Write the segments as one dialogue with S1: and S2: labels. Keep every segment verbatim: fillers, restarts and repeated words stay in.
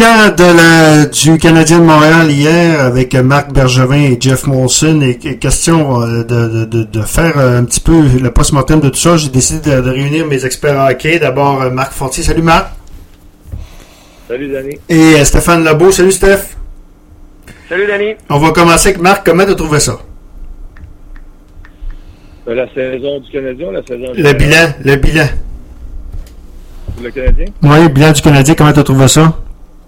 S1: bilan de la, du Canadien de Montréal hier avec Marc Bergevin et Jeff Molson. Et, et question de, de, de, de faire un petit peu le post-mortem de tout ça. J'ai décidé de, de réunir mes experts hockey. D'abord, Marc Fortier. Salut, Marc.
S2: Salut, Danny.
S1: Et Stéphane Lebeau. Salut, Steph.
S3: Salut, Danny.
S1: On va commencer avec Marc. Comment tu as trouvé ça?
S2: La saison du Canadien ou la saison du
S1: Le bilan. Le bilan.
S2: Le Canadien?
S1: Oui, le bilan du Canadien. Comment tu as trouvé ça?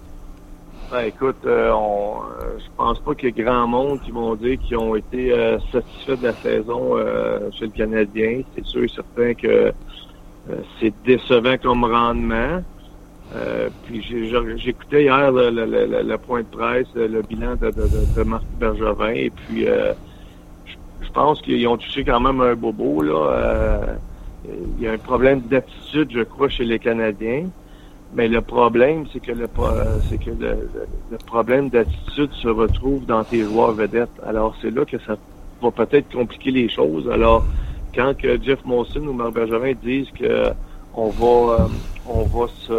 S2: Ben, écoute, euh, on, euh, je pense pas qu'il y ait grand monde qui vont dire qu'ils ont été euh, satisfaits de la saison euh, chez le Canadien. C'est sûr et certain que euh, c'est décevant comme rendement. Euh, puis j'ai, j'écoutais hier le, le, le, le point de presse, le bilan de, de, de, de Marc Bergevin, et puis euh, je, je pense qu'ils ont touché quand même un bobo, là. Euh, il y a un problème d'attitude, je crois, chez les Canadiens. Mais le problème, c'est que le c'est que le, le, le problème d'attitude se retrouve dans tes joueurs vedettes. Alors c'est là que ça va peut-être compliquer les choses. Alors quand que Jeff Molson ou Marc Bergevin disent que on va euh, on va se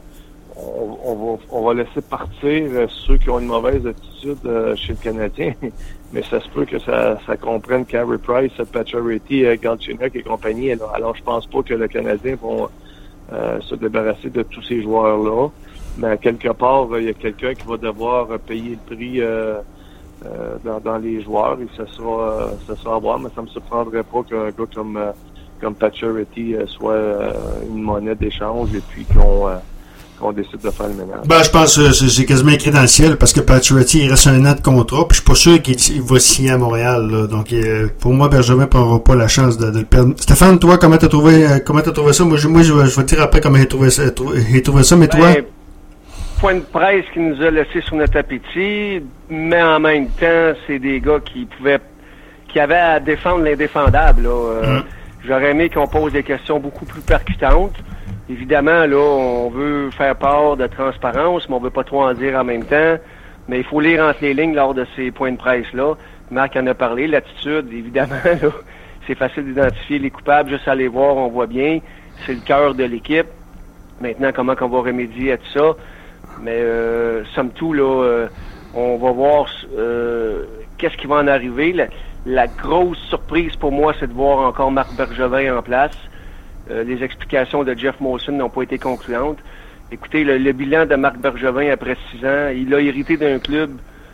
S2: on, on va on va laisser partir ceux qui ont une mauvaise attitude euh, chez le Canadien, mais ça se peut que ça ça comprenne Carey Price, Pacioretty, Galchenyuk et compagnie. Alors, alors je pense pas que le Canadien vont Euh, se débarrasser de tous ces joueurs-là. Mais à quelque part, il y a quelqu'un qui va devoir payer le prix euh, euh, dans, dans les joueurs, et ça sera euh, ça sera à voir, mais ça me surprendrait pas qu'un gars comme euh, comme Pacioretty euh, soit euh, une monnaie d'échange et puis qu'on euh, qu'on décide de faire le ménage.
S1: Ben, je pense que c'est, c'est quasiment écrit dans le ciel parce que Pacioretty, il reste un an de contrat, puis je suis pas sûr qu'il va signer à Montréal, là. Donc, euh, pour moi, Bergevin ne prendra pas la chance de, de le perdre. Stéphane, toi, comment t'as trouvé, euh, comment t'as trouvé ça? Moi, je, moi, je, je vais te dire après comment j'ai trouvé ça, j'ai trouvé ça, mais toi?
S3: Ben, point de presse qui nous a laissé sur notre appétit, mais en même temps, c'est des gars qui pouvaient, qui avaient à défendre l'indéfendable, là. Euh, mm. J'aurais aimé qu'on pose des questions beaucoup plus percutantes. Évidemment, là, on veut faire part de transparence, mais on veut pas trop en dire en même temps. Mais il faut lire entre les lignes lors de ces points de presse-là. Marc en a parlé. L'attitude, évidemment, là, c'est facile d'identifier les coupables. Juste aller voir, on voit bien. C'est le cœur de l'équipe. Maintenant, comment qu'on va remédier à tout ça? Mais, euh, somme tout, là, euh, on va voir euh, qu'est-ce qui va en arriver. La, la grosse surprise pour moi, c'est de voir encore Marc Bergevin en place. Euh, les explications de Jeff Molson n'ont pas été concluantes. Écoutez, le, le bilan de Marc Bergevin après six ans, il a hérité d'un club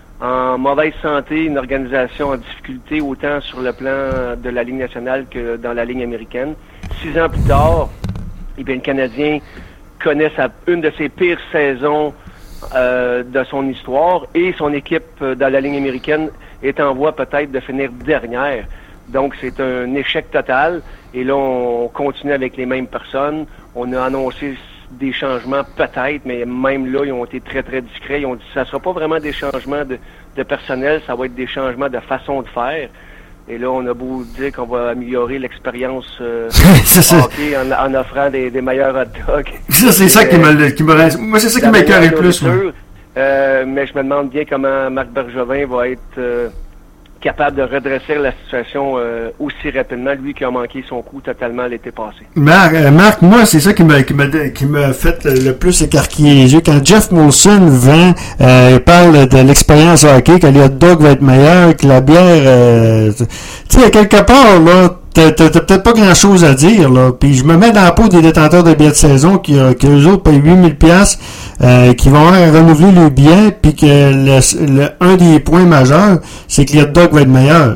S3: en mauvaise santé, une organisation en difficulté, autant sur le plan de la Ligue nationale que dans la Ligue américaine. Six ans plus tard, eh bien, le Canadien connaît sa, une de ses pires saisons euh, de son histoire, et son équipe euh, dans la Ligue américaine est en voie peut-être de finir dernière. Donc, c'est un échec total. Et là, on continue avec les mêmes personnes. On a annoncé des changements peut-être, mais même là, ils ont été très, très discrets. Ils ont dit que ça ne sera pas vraiment des changements de, de personnel, ça va être des changements de façon de faire. Et là, on a beau dire qu'on va améliorer l'expérience euh, hockey en, en offrant des, des meilleurs hot dogs.
S1: Ça, c'est ça qui me, qui me reste. Moi, c'est ça qui m'écoeure le plus.
S3: Euh, mais je me demande bien comment Marc Bergevin va être euh, capable de redresser la situation euh, aussi rapidement, lui qui a manqué son coup totalement l'été passé.
S1: Marc, euh, Marc moi, c'est ça qui m'a qui m'a qui m'a fait le, le plus écarquiller les yeux. Quand Jeff Molson vend, euh, parle de l'expérience hockey, que les hot dogs vont être meilleurs, que la bière, euh, tu sais, quelque part, là, T'as, t'as, t'as peut-être pas grand-chose à dire, là. Puis je me mets dans la peau des détenteurs de billets de saison qui, qui eux autres payent huit mille dollars, euh, qui vont renouveler le billet, puis que le, le, un des points majeurs, c'est que les hot dogs vont être meilleurs.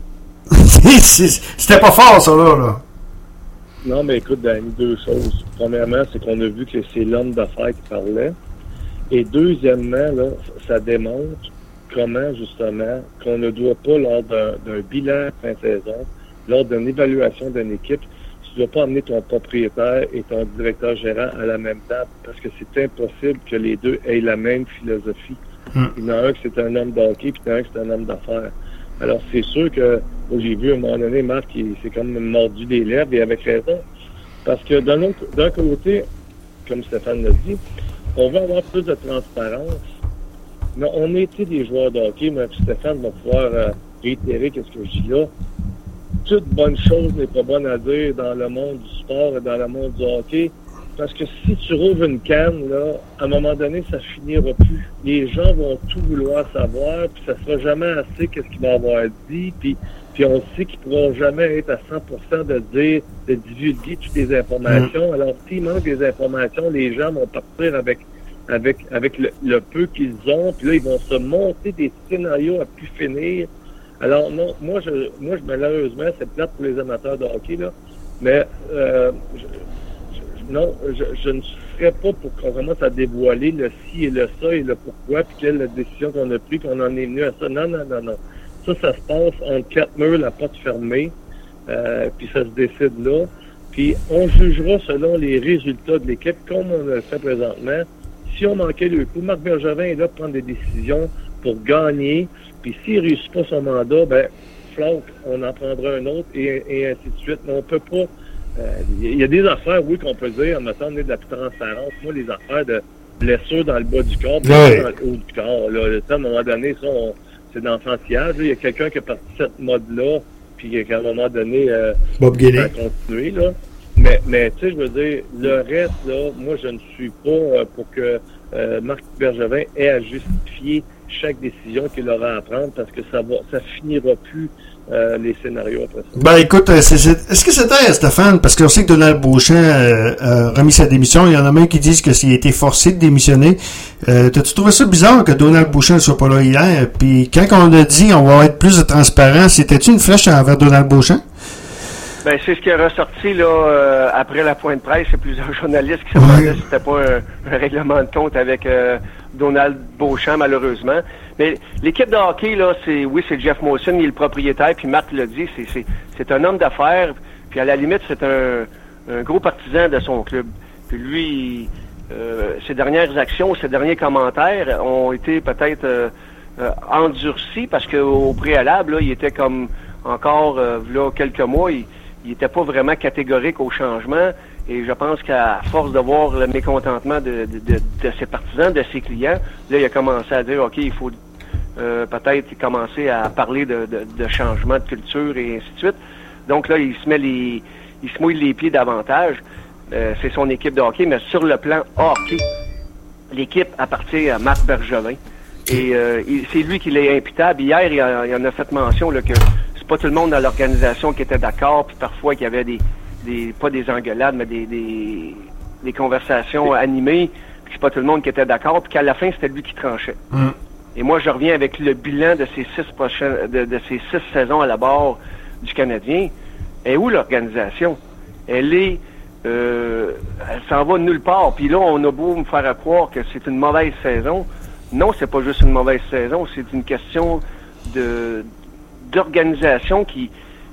S1: C'était pas fort, ça, là, là.
S2: Non, mais écoute, Danny, deux choses. Premièrement, c'est qu'on a vu que c'est l'homme d'affaires qui parlait. Et deuxièmement, là, ça démontre comment, justement, qu'on ne doit pas, lors d'un, d'un bilan fin saison, lors d'une évaluation d'une équipe, tu ne dois pas emmener ton propriétaire et ton directeur gérant à la même table, parce que c'est impossible que les deux aient la même philosophie. Mm. Il y en a un qui c'est un homme d'hockey, puis il y en a un qui c'est un homme d'affaires. Alors, c'est sûr que, moi, j'ai vu à un moment donné, Marc, il s'est comme mordu des lèvres, et avec raison. Parce que d'un, autre, d'un côté, comme Stéphane l'a dit, on veut avoir plus de transparence. Mais on était des joueurs de hockey, mais Stéphane va pouvoir euh, réitérer ce que je dis là. Toute bonne chose n'est pas bonne à dire dans le monde du sport et dans le monde du hockey. parce que si tu rouvres une canne, là, à un moment donné, ça finira plus. Les gens vont tout vouloir savoir, puis ça sera jamais assez qu'est-ce qu'il va avoir dit, puis, puis on sait qu'ils pourront jamais être à cent pour cent de dire, de divulguer toutes les informations. Mmh. Alors, s'il manque des informations, les gens vont partir avec avec avec le, le peu qu'ils ont, puis là, ils vont se monter des scénarios à plus finir. Alors, non, moi, je, moi, je, malheureusement, c'est plate pour les amateurs de hockey, là, mais euh, je, Non, je, je ne serais pas pour qu'on commence à dévoiler le ci et le ça et le pourquoi, puis quelle est la décision qu'on a prise, qu'on en est venu à ça. Non, non, non, non. Ça, ça se passe entre quatre murs, la porte fermée, euh, puis ça se décide là. Puis on jugera selon les résultats de l'équipe, comme on le fait présentement. Si on manquait le coup, Marc Bergevin est là pour prendre des décisions pour gagner, puis s'il ne réussit pas son mandat, ben, flotte, on en prendra un autre, et, et ainsi de suite. Mais on peut pas... Il euh, y a des affaires, oui, qu'on peut dire, en mettant de la transparence. Moi, les affaires de blessures dans le bas du corps, blessures dans le haut du corps. Là, à un moment donné, ça, on, c'est d'enfantillage. Il y a quelqu'un qui est parti de cette mode-là, puis qu'à un moment donné, euh,
S1: Bob
S2: ça a continué, là. Mais, mais tu sais, je veux dire, le reste, là, moi, je ne suis pas euh, pour que euh, Marc Bergevin ait à justifier chaque décision qu'il aura à prendre, parce que ça va, ça finira plus euh, les scénarios après ça.
S1: Ben écoute, c'est, c'est, est-ce que c'était Stéphane, parce qu'on sait que Donald Beauchamp euh, a remis sa démission, il y en a même qui disent que s'il a été forcé de démissionner. Euh, t'as-tu trouvé ça bizarre que Donald Beauchamp ne soit pas là hier? Puis quand on a dit on va être plus de transparent, c'était-tu une flèche envers Donald Beauchamp?
S3: Ben, c'est ce qui est ressorti là euh, après la pointe de presse. Il y a plusieurs journalistes qui se demandaient si c'était pas un, un règlement de compte avec euh, Donald Beauchamp, malheureusement. Mais l'équipe de hockey, là, c'est oui, c'est Jeff Molson, il est le propriétaire, puis Marc l'a dit, c'est, c'est, c'est un homme d'affaires, puis à la limite, c'est un, un gros partisan de son club. Puis lui, euh, ses dernières actions, ses derniers commentaires ont été peut-être euh, euh, endurcis, parce qu'au préalable, là, il était comme encore, euh, là, quelques mois, il il n'était pas vraiment catégorique au changement, et je pense qu'à force de voir le mécontentement de, de, de, de ses partisans, de ses clients, là, il a commencé à dire, OK, il faut euh, peut-être commencer à parler de, de, de changement de culture et ainsi de suite. Donc là, il se met les, il se mouille les pieds davantage. Euh, c'est son équipe de hockey, mais sur le plan hockey, l'équipe appartient à Marc Bergevin, et euh, il, c'est lui qui l'est imputable. Hier, il, a, il en a fait mention là, que pas tout le monde dans l'organisation qui était d'accord, puis parfois qu'il y avait des, des pas des engueulades, mais des, des, des conversations animées, puis c'est pas tout le monde qui était d'accord, puis qu'à la fin, c'était lui qui tranchait. Mm. Et moi, je reviens avec le bilan de ces six prochaines, de, de ces six saisons à la barre du Canadien. Et où l'organisation? Elle est, euh, elle s'en va nulle part. Puis là, on a beau me faire croire que c'est une mauvaise saison. Non, c'est pas juste une mauvaise saison, c'est une question de d'organisation qui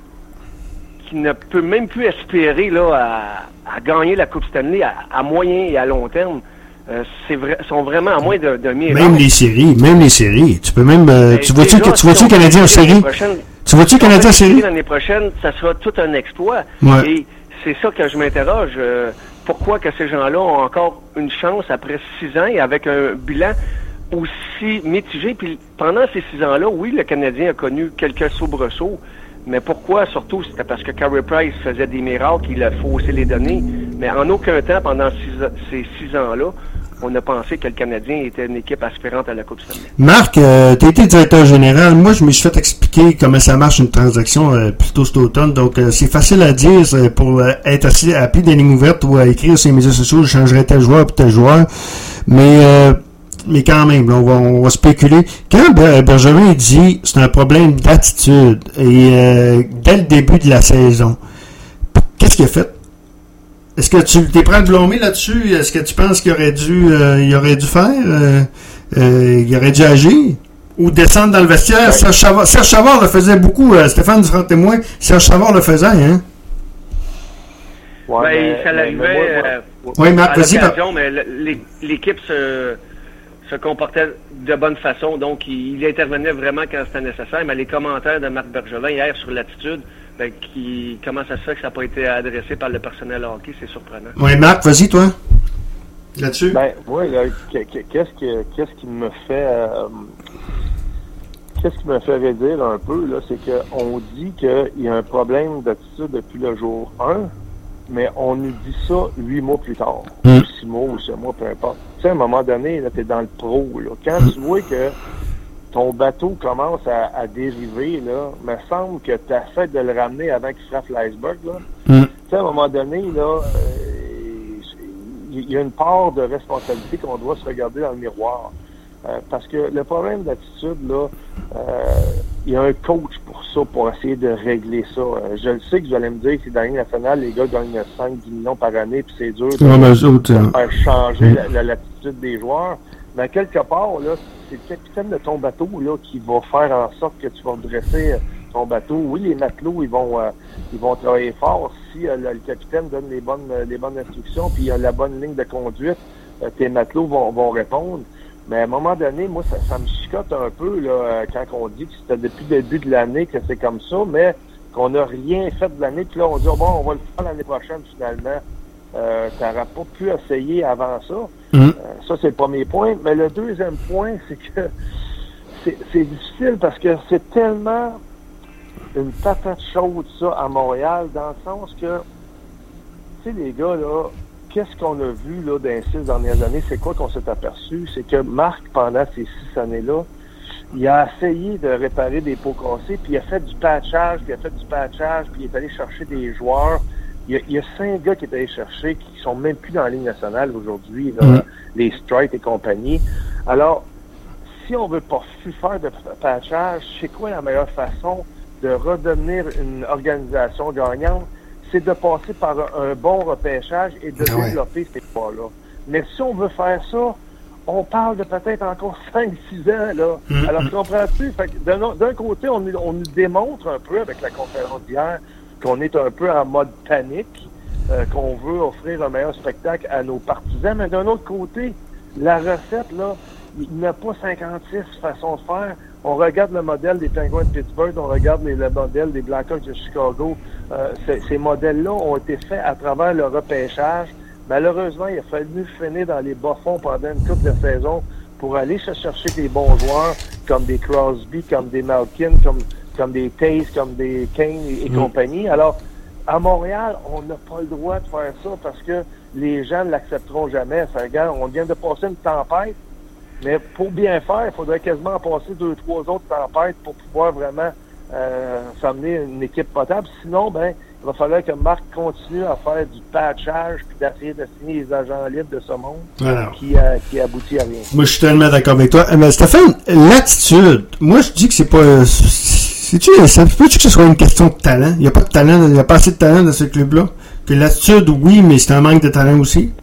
S3: qui ne peut même plus espérer là à, à gagner la Coupe Stanley à, à moyen et à long terme. Euh, c'est vrai, sont vraiment à moins d'un, d'un miracle.
S1: Même les séries, même les séries. Tu peux même, euh, tu vois-tu que tu vois-tu le Canadien en série? Tu vois-tu le Canadien en série?
S3: L'année prochaine, ça sera tout un exploit.
S1: Ouais.
S3: Et c'est ça que je m'interroge. Euh, pourquoi que ces gens-là ont encore une chance après six ans et avec un bilan aussi mitigé? Puis pendant ces six ans-là, oui, le Canadien a connu quelques soubresauts, mais pourquoi? Surtout, c'était parce que Carey Price faisait des miracles, il a faussé les données, mais en aucun temps, pendant six, ces six ans-là, on a pensé que le Canadien était une équipe aspirante à la Coupe Stanley.
S1: Marc, euh, tu as été directeur général. Moi, je me suis fait expliquer comment ça marche une transaction euh, plutôt cet automne. Donc, euh, c'est facile à dire euh, pour euh, être assis à appeler des lignes ouvertes ou à écrire sur les médias sociaux, je changerais tel joueur pour tel joueur. Mais... Euh, Mais quand même, là, on, va, on va spéculer. Quand Bergevin dit c'est un problème d'attitude, et euh, dès le début de la saison, qu'est-ce qu'il a fait? Est-ce que tu t'es prêt à blâmer là-dessus? Est-ce que tu penses qu'il aurait dû euh, il aurait dû faire? Euh, euh, il aurait dû agir? Ou descendre dans le vestiaire? Ouais. Serge Savard, Serge Savard le faisait beaucoup. Euh, Stéphane du Front Témoin, Serge Savard le faisait, hein?
S3: Ouais, ben, mais, ça l'arrivait
S1: euh, oui, Marc, vas-y. Par...
S3: mais l'équipe se... se comportait de bonne façon, donc il, il intervenait vraiment quand c'était nécessaire, mais les commentaires de Marc Bergevin hier sur l'attitude, ben, qui, comment ça se fait que ça n'a pas été adressé par le personnel hockey, c'est surprenant.
S1: Oui, Marc, vas-y, toi, là-dessus.
S2: Ben, oui, là, qu'est-ce qui, qu'est-ce qui me fait, euh, qu'est-ce qui me fait redire un peu, là, c'est qu'on dit qu'il y a un problème d'attitude depuis le jour un, mais on nous dit ça huit mois plus tard,
S1: mm.
S2: ou six mois, ou sept mois, peu importe. Tu sais, à un moment donné, là, t'es dans le pro, là. Quand mm. tu vois que ton bateau commence à, à dériver, là, me semble que tu as fait de le ramener avant qu'il frappe l'iceberg, là.
S1: Mm.
S2: Tu sais, à un moment donné, là, il euh, y a une part de responsabilité qu'on doit se regarder dans le miroir. Euh, parce que le problème d'attitude, là, il euh, y a un coach pour ça, pour essayer de régler ça. Euh, je le sais que vous allez me dire que dans la Ligue nationale, les gars gagnent cinq dix millions par année, puis c'est dur de,
S1: ouais,
S2: de,
S1: autres,
S2: de faire changer mmh. la, la, l'attitude des joueurs. Mais quelque part, là, c'est le capitaine de ton bateau là qui va faire en sorte que tu vas redresser ton bateau. Oui, les matelots, ils vont euh, ils vont travailler fort. Si euh, le, le capitaine donne les bonnes les bonnes instructions, puis il y a la bonne ligne de conduite, euh, tes matelots vont, vont répondre. Mais à un moment donné, moi, ça, ça me chicote un peu là quand on dit que c'était depuis le début de l'année que c'est comme ça, mais qu'on n'a rien fait de l'année. Puis là, on dit oh, bon, on va le faire l'année prochaine finalement. Euh, tu n'auras pas pu essayer avant ça. Mm. Euh, ça, c'est le premier point. Mais le deuxième point, c'est que c'est, c'est difficile parce que c'est tellement une patate chaude, ça, à Montréal, dans le sens que, tu sais, les gars, là, qu'est-ce qu'on a vu, là, dans les six dernières années? C'est quoi qu'on s'est aperçu? C'est que Marc, pendant ces six années-là, il a essayé de réparer des pots cassés, puis il a fait du patchage, puis il a fait du patchage, puis il est allé chercher des joueurs. Il y, a, il y a cinq gars qui est allé chercher qui sont même plus dans la Ligue nationale aujourd'hui, là, mmh. les Strike et compagnie. Alors, si on veut pas faire de patchage, c'est quoi la meilleure façon de redevenir une organisation gagnante? C'est de passer par un, un bon repêchage et de ah développer ouais. ces poids-là. Mais si on veut faire ça, on parle de peut-être encore cinq six ans, là. Mmh. Alors, comprends-tu? Fait que d'un, d'un côté, on, on nous démontre un peu avec la conférence d'hier qu'on est un peu en mode panique, euh, qu'on veut offrir un meilleur spectacle à nos partisans, mais d'un autre côté, la recette, là, il n'y a pas cinquante-six façons de faire. On regarde le modèle des Penguins de Pittsburgh, on regarde les, le modèle des Blackhawks de Chicago. Euh, ces, ces modèles-là ont été faits à travers le repêchage. Malheureusement, il a fallu finir dans les bas-fonds pendant une couple de saisons pour aller se chercher des bons joueurs comme des Crosby, comme des Malkin, comme comme des Taze, comme des Kane et, et mmh. compagnie. Alors, à Montréal, on n'a pas le droit de faire ça parce que les gens ne l'accepteront jamais. Ça, regarde, on vient de passer une tempête, mais pour bien faire, il faudrait quasiment passer deux, trois autres tempêtes pour pouvoir vraiment euh, s'amener une équipe potable. Sinon, ben, il va falloir que Marc continue à faire du patchage puis d'essayer de signer les agents libres de ce monde voilà. qui, euh, qui aboutit à rien.
S1: Moi, je suis tellement d'accord avec toi. Mais Stéphane, l'attitude, moi, je dis que c'est pas... C'est-tu, ça peut-tu que ce soit une question de talent? Il n'y a pas de talent, il n'y a pas assez de talent dans ce club-là? Que l'attitude, oui, mais c'est un manque de talent aussi?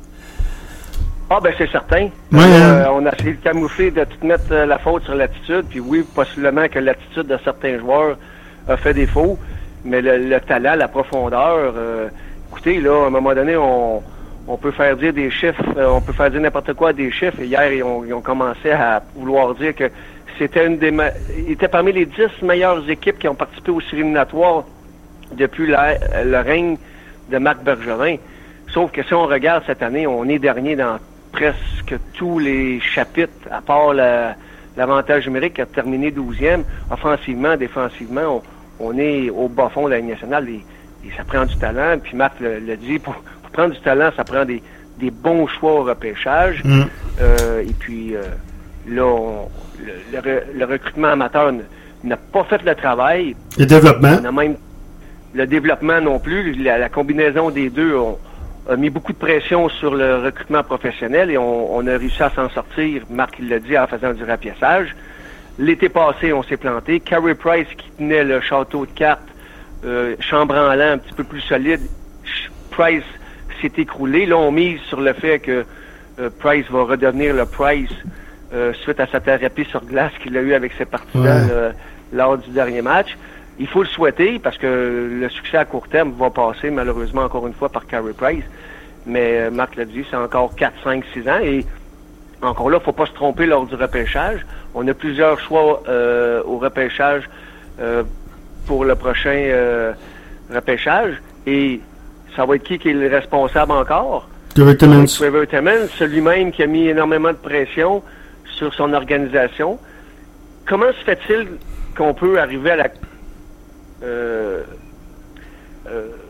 S3: Ah, ben c'est certain.
S1: Ouais,
S3: euh, hein. On a essayé de camoufler, de tout mettre euh, la faute sur l'attitude, puis oui, possiblement que l'attitude de certains joueurs a fait défaut, mais le, le talent, la profondeur, euh, écoutez, là, à un moment donné, on, on peut faire dire des chiffres, euh, on peut faire dire n'importe quoi à des chiffres, et hier, ils ont, ils ont commencé à vouloir dire que c'était une des ma- il était parmi les dix meilleures équipes qui ont participé aux séries éliminatoires depuis la, le règne de Marc Bergevin. Sauf que si on regarde cette année, on est dernier dans presque tous les chapitres, à part la, l'avantage numérique qui a terminé douzième. Offensivement, défensivement, on, on est au bas-fond de la Ligue nationale. Et, et ça prend du talent. Puis Marc le, le dit, pour, pour prendre du talent, ça prend des, des bons choix au repêchage. Mm. Euh, et puis... Euh, Là, on, le, le, le recrutement amateur n'a pas fait le travail.
S1: Le développement.
S3: On a même le développement non plus. La, la combinaison des deux on, a mis beaucoup de pression sur le recrutement professionnel et on, on a réussi à s'en sortir. Marc il l'a dit en faisant du rapiessage. L'été passé, on s'est planté. Carey Price qui tenait le château de cartes, euh, chambranlant un petit peu plus solide. Price s'est écroulé. Là, on mise sur le fait que euh, Price va redevenir le Price. Euh, suite à sa thérapie sur glace qu'il a eu avec ses partisans ouais. euh, lors du dernier match. Il faut le souhaiter parce que le succès à court terme va passer malheureusement encore une fois par Carey Price. Mais euh, Marc l'a dit, c'est encore quatre, cinq, six ans. Et encore là, il ne faut pas se tromper lors du repêchage. On a plusieurs choix euh, au repêchage euh, pour le prochain euh, repêchage. Et ça va être qui qui est le responsable encore?
S1: Trevor Timmins.
S3: Trevor Timmins, celui-même qui a mis énormément de pression sur son organisation. Comment se fait-il qu'on peut arriver à la euh, euh,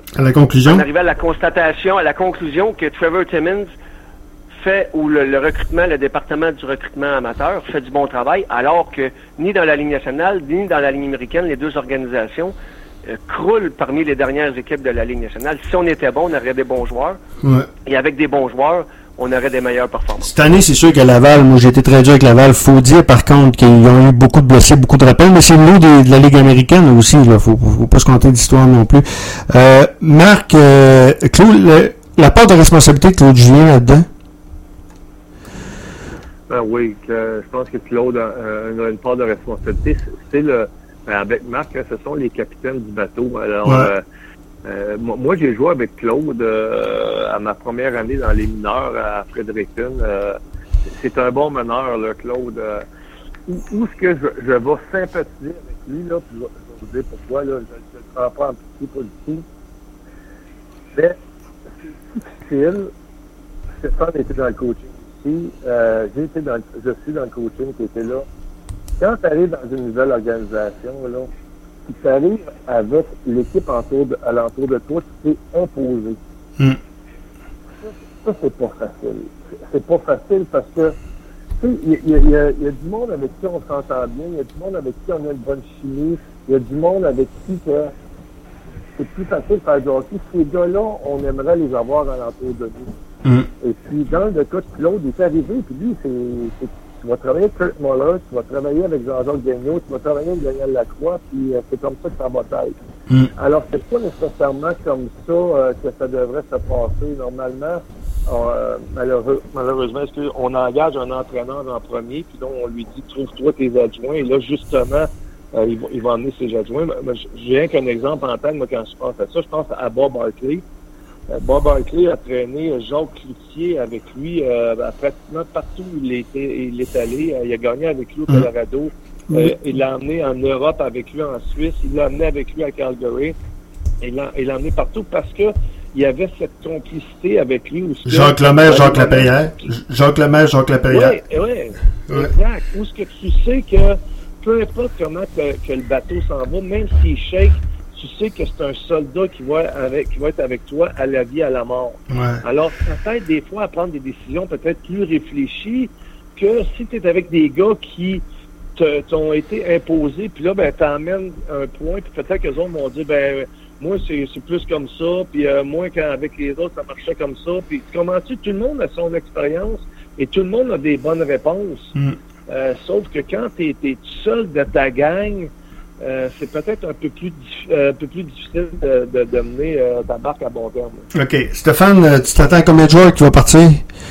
S1: À la conclusion?
S3: On arrivait à la constatation, à la conclusion que Trevor Timmins fait, ou le, le recrutement, le département du recrutement amateur fait du bon travail, alors que ni dans la Ligue nationale, ni dans la Ligue américaine, les deux organisations euh, croulent parmi les dernières équipes de la Ligue nationale. Si on était bon, on aurait des bons joueurs.
S1: Ouais.
S3: Et avec des bons joueurs, on aurait des meilleures performances.
S1: Cette année, c'est sûr que Laval, moi j'ai été très dur avec Laval. Faut dire par contre qu'ils ont eu beaucoup de blessés, beaucoup de rappels, mais c'est le lot de, de la Ligue américaine aussi. Là, faut, faut pas se compter d'histoire non plus. Euh, Marc, euh, Claude, le, la part de responsabilité de Claude Julien là-dedans?
S2: Ben oui, que, je pense que Claude a, a une part de responsabilité. C'est, c'est le avec Marc, ce sont les capitaines du bateau. Alors, ouais. euh, Euh, moi, j'ai joué avec Claude euh, à ma première année dans les mineurs à Fredericton. Euh, c'est un bon meneur, là, Claude. Euh, où, où est-ce que je, je vais sympathiser avec lui, là, puis je vais vous dire pourquoi, là, je ne le prends pas en pitié, pas du tout. Mais c'est difficile. Stéphane était dans le coaching ici. Euh, j'ai été dans, je suis dans le coaching qui était là. Quand tu arrives dans une nouvelle organisation, là, si tu arrives avec l'équipe autour de, alentour de toi, tu t'es imposé. Mm. Ça, ça, c'est pas facile. C'est pas facile parce que, tu sais, il y, y, y, a, y a du monde avec qui on s'entend bien, il y a du monde avec qui on a une bonne chimie, il y a du monde avec qui que c'est plus facile de faire du hockey. Ces gars-là, on aimerait les avoir alentour de nous. Mm. Et puis, dans le cas de Claude, il est arrivé, puis lui, c'est, c'est tu vas travailler avec Kurt Muller, tu vas travailler avec Jean-Jacques Gagnon, tu vas travailler avec Daniel Lacroix, puis euh, c'est comme ça que ça va être. Mm. Alors, c'est pas nécessairement comme ça euh, que ça devrait se passer. Normalement, euh, malheureux, malheureusement, est-ce qu'on engage un entraîneur en premier, puis donc on lui dit, trouve-toi tes adjoints, et là, justement, euh, il, va, il va emmener ses adjoints. J'ai rien qu'un exemple en tête, moi, quand je pense à ça, je pense à Bob Barkley. Bob Barkley a traîné Jacques Cloutier avec lui euh, pratiquement partout où il, était, il est allé. Il a gagné avec lui au Colorado. Mmh. Euh, il l'a emmené en Europe avec lui en Suisse. Il l'a emmené avec lui à Calgary. Il l'a, il l'a emmené partout parce que il y avait cette complicité avec lui.
S1: Jacques Lemaire, Jacques Lapierre. Jacques Lemaire, Jacques Lapierre.
S2: Oui, oui, exact. Où est-ce que tu sais que peu importe comment que, que le bateau s'en va, même s'il shake, tu sais que c'est un soldat qui va, avec, qui va être avec toi à la vie, à la mort. Ouais. Alors, ça t'aide des fois à prendre des décisions peut-être plus réfléchies que si tu es avec des gars qui te, t'ont été imposés, puis là, ben, t'emmènes un point, puis peut-être qu'eux autres vont dire, ben, moi, c'est, c'est plus comme ça, puis euh, moi, quand avec les autres, ça marchait comme ça, puis comment-tu, tout le monde a son expérience, et tout le monde a des bonnes réponses. Mm. Euh, sauf que quand tu es seul de ta gang, Euh, c'est peut-être un peu plus, euh, un peu plus difficile de, de, de mener euh, ta barque à bon terme.
S1: OK. Stéphane, tu t'attends à combien de joueurs qui vont partir?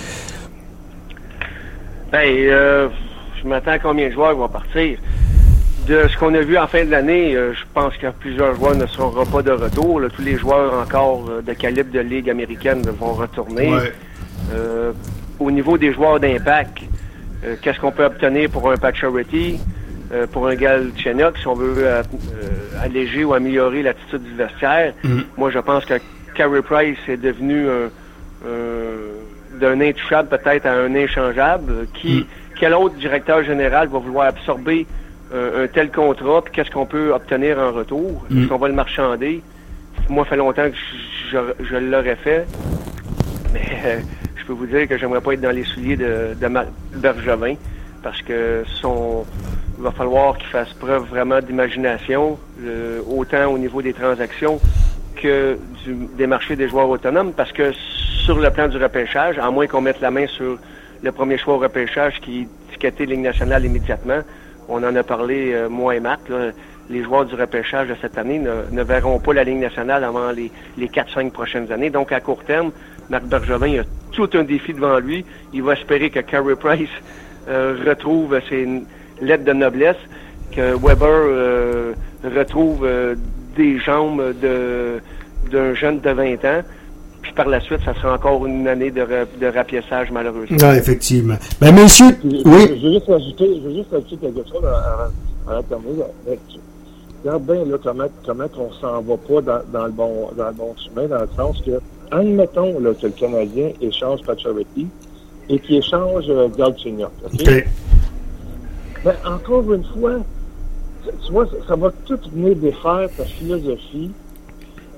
S3: Ben, euh, je m'attends à combien de joueurs qui vont partir. De ce qu'on a vu en fin de l'année, euh, je pense que plusieurs joueurs ne seront pas de retour. Là. Tous les joueurs encore euh, de calibre de Ligue américaine vont retourner. Ouais. Euh, au niveau des joueurs d'impact, euh, qu'est-ce qu'on peut obtenir pour un Pacioretty? Euh, pour un Galchenyuk, si on veut euh, euh, alléger ou améliorer l'attitude du vestiaire. Mm. Moi, je pense que Carey Price est devenu un, un, d'un intouchable peut-être à un inchangeable. Qui, mm. Quel autre directeur général va vouloir absorber euh, un tel contrat, puis qu'est-ce qu'on peut obtenir en retour? Mm. Est-ce qu'on va le marchander? Moi, ça fait longtemps que je, je, je l'aurais fait, mais euh, je peux vous dire que j'aimerais pas être dans les souliers de, de Marc Bergevin, parce que son... il va falloir qu'il fasse preuve vraiment d'imagination, euh, autant au niveau des transactions que du, des marchés des joueurs autonomes, parce que sur le plan du repêchage, à moins qu'on mette la main sur le premier choix au repêchage qui est étiqueté Ligue nationale immédiatement, on en a parlé, euh, moi et Marc, là, les joueurs du repêchage de cette année ne, ne verront pas la Ligue nationale avant les, les quatre cinq prochaines années. Donc, à court terme, Marc Bergevin a tout un défi devant lui. Il va espérer que Carey Price euh, retrouve ses lettres de noblesse, que Weber euh, retrouve euh, des jambes de d'un jeune de vingt ans. Puis par la suite, ça sera encore une année de, de rapiessage, malheureusement.
S1: Oui, effectivement. Ben, monsieur,
S2: puis,
S1: oui.
S2: Je veux juste ajouter, je veux juste ajouter quelque chose avant de terminer. Regarde bien là, comment, comment on s'en va pas dans, dans, le bon, dans le bon chemin, dans le sens que, admettons là, que le Canadien échange Pacioretty et qu'il échange euh, Galchenyuk. OK? Okay. Ben, encore une fois, tu vois, ça, ça va tout venir défaire ta philosophie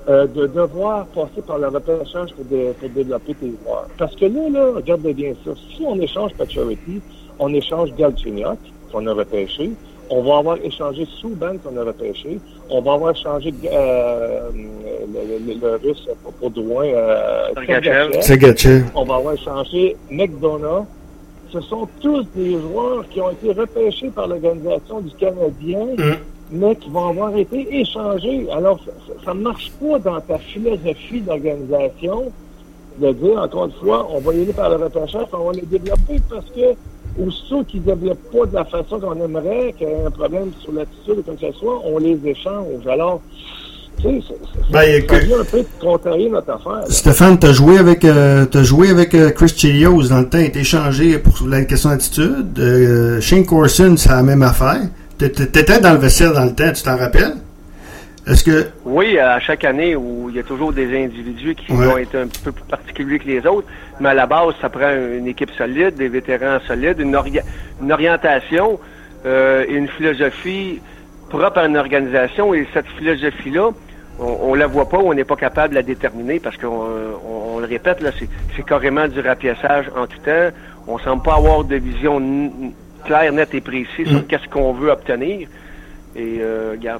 S2: euh, de devoir passer par le repêchage pour, de, pour développer tes joueurs. Parce que là, là, regarde bien ça. Si on échange Pacioretty, on échange Galchenyuk, qu'on a repêché. On va avoir échangé Subban, qu'on a repêché. On va avoir échangé euh, le, le, le russe pour, pour Drouin, euh,
S1: Sergachev.
S2: On va avoir échangé McDonough. Ce sont tous des joueurs qui ont été repêchés par l'organisation du Canadien, mm. mais qui vont avoir été échangés. Alors, ça ne marche pas dans ta philosophie d'organisation de dire, encore une fois, on va y aller par le repêchage, on va les développer parce que aussitôt qu'ils ne développent pas de la façon qu'on aimerait, qu'il y ait un problème sur l'attitude ou quoi que ce soit, on les échange. Alors, tu sais, ça, ben, ça vient un peu de contrarier notre affaire. Là.
S1: Stéphane, tu as joué avec, euh, t'as joué avec euh, Chris Chelios dans le temps, il est échangé pour la question d'attitude. Euh, Shane Corson, c'est la même affaire. T'étais dans le vestiaire dans le temps, tu t'en rappelles? Est-ce que...
S3: Oui, à chaque année où il y a toujours des individus qui ouais. ont été un petit peu plus particuliers que les autres, mais à la base, ça prend une équipe solide, des vétérans solides, une, ori- une orientation euh, et une philosophie propre à une organisation. Et cette philosophie-là, on, on la voit pas, on n'est pas capable de la déterminer parce qu'on on, on le répète, là, c'est, c'est carrément du rapiessage en tout temps. On semble pas avoir de vision n- claire, nette et précise sur mmh. qu'est-ce qu'on veut obtenir. Et euh, regarde,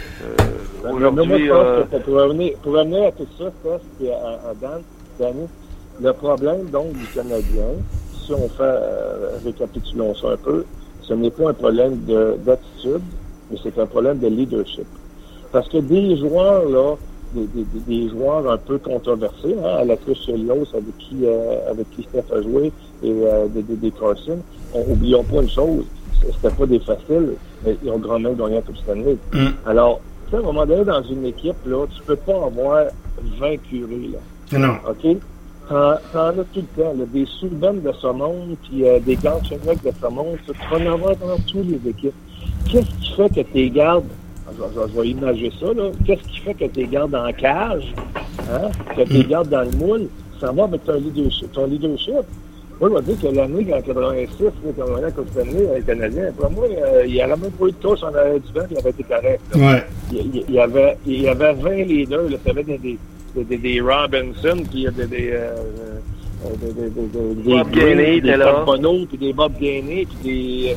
S3: euh, aujourd'hui...
S2: Moi, je pense euh... que pour revenir, pour revenir à tout ça, et à, à Dan, Danny, le problème donc du Canadien, si on fait, euh, récapitulons ça un peu, ce n'est pas un problème de, d'attitude, mais c'est un problème de leadership. Parce que des joueurs, là, des, des, des joueurs un peu controversés, hein, à la Chris Chelios, avec qui, euh, avec qui Steph a joué, et euh, des, des, des Carson, on, oublions pas une chose, c'était pas des faciles, mais ils ont grand même gagné toute cette année. Mm. Alors, tu sais, à un moment donné, dans une équipe, là, tu peux pas avoir vingt curés, là.
S1: Non.
S2: OK? T'en, t'en as tout le temps, là, des Subban de ce monde, puis euh, des Galchenyuk de ce monde, tu vas en avoir dans toutes les équipes. Qu'est-ce qui fait que tes gardes, je, je, je vais imager ça, là, qu'est-ce qui fait que tes gardes en cage, hein, que tes mm. gardes dans le moule, ça va avec ton leadership. Ton leadership. Moi, je vais dire que l'année en quatre-vingt-six, quand on allait contre le Canadien, pour moi, euh, il n'y aurait même pas eu de touche en arrière du banc, il avait été correct.
S1: Ouais.
S2: Il, il, il, y avait, il y avait vingt leaders, là, ça avait des, des, des, des Robinson, puis des, des, euh, des, des, des, des
S3: Bob Gainey,
S2: des Bob Bono, puis des Bob Gainey, puis des...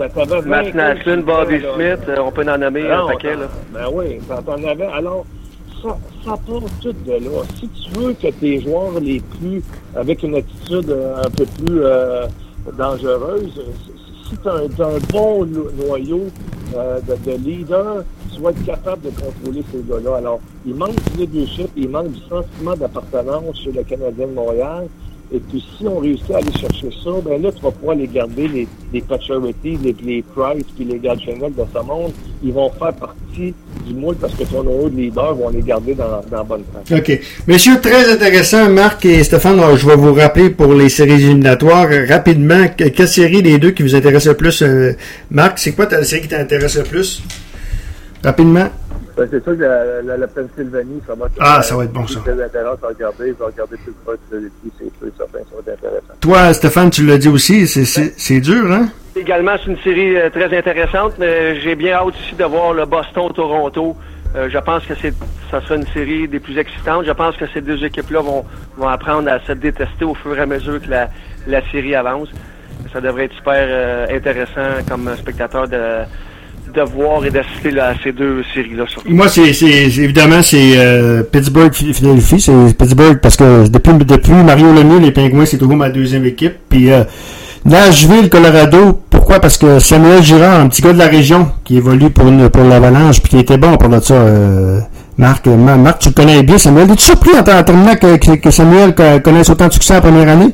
S3: Matt Naslund, Bobby Smith, là, on peut en nommer non, un paquet, là.
S2: Ben oui, t'en avais. Alors, ça, ça part tout de là. Si tu veux que tes joueurs les plus, avec une attitude un peu plus euh, dangereuse, si tu as un, un bon noyau euh, de, de leader, tu vas être capable de contrôler ces gars-là. Alors, il manque du leadership, il manque du sentiment d'appartenance chez le Canadien de Montréal. Et puis, si on réussit à aller chercher ça, ben là, tu vas pouvoir les garder, les, les Pacioretty, les, les Price, puis les Galchenyuk de ce monde. Ils vont faire partie du moule parce que ton nouveau de leader vont les garder dans, dans la bonne place.
S1: OK. Messieurs, très intéressant. Marc et Stéphane, je vais vous rappeler pour les séries éliminatoires rapidement. Quelle série des deux qui vous intéresse le plus? Euh, Marc, c'est quoi ta série qui t'intéresse le plus? Rapidement.
S2: Ben, c'est sûr que la, la, la Pennsylvanie, ça va être...
S1: Ah, ça va être bon, ça.
S2: C'est intéressant à regarder. Je vais regarder plus proche de l'équipe, c'est sûr, certain, ça va être intéressant.
S1: Toi, Stéphane, tu l'as dit aussi, c'est, c'est, c'est dur, hein?
S3: Également, c'est une série euh, très intéressante, mais j'ai bien hâte aussi de voir le Boston-Toronto. Euh, je pense que c'est, ça sera une série des plus excitantes. Je pense que ces deux équipes-là vont, vont apprendre à se détester au fur et à mesure que la, la série avance. Ça devrait être super euh, intéressant comme spectateur de... de voir et d'assister là, à ces deux séries-là. Surtout.
S1: Moi, c'est, c'est, c'est évidemment, c'est euh, Pittsburgh-Philadelphie. C'est Pittsburgh parce que depuis, depuis Mario Lemieux, les Pingouins, c'est toujours ma deuxième équipe. Puis euh, Nashville, Colorado, pourquoi? Parce que Samuel Girard, un petit gars de la région qui évolue pour une, pour l'Avalanche, puis qui était bon pour ça. Euh, Marc, Marc, tu le connais bien, Samuel. Es-tu surpris en, en terminant que, que, que Samuel connaisse autant de succès en première année?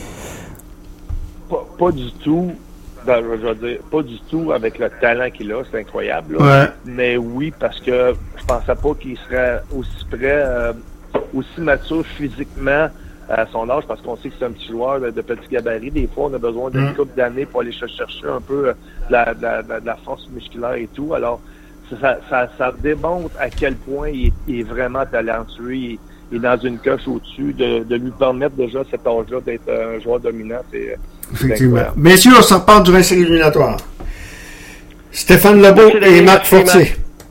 S2: Pas, pas du tout. Ben, je veux dire, pas du tout avec le talent qu'il a, c'est incroyable.
S1: Là. Ouais.
S2: Mais oui, parce que je pensais pas qu'il serait aussi prêt, euh, aussi mature physiquement à son âge, parce qu'on sait que c'est un petit joueur de, de petit gabarit. Des fois, on a besoin d'une mm. couple d'années pour aller chercher un peu de la, de, la, de la force musculaire et tout. Alors, ça, ça, ça démontre à quel point il est, il est vraiment talentueux. Il, il est dans une coche au-dessus. De, de lui permettre déjà à cet âge-là d'être un joueur dominant, c'est...
S1: Effectivement. Messieurs, on s'en reparle durant la série éliminatoire. Stéphane Lebeau et Marc Fortier.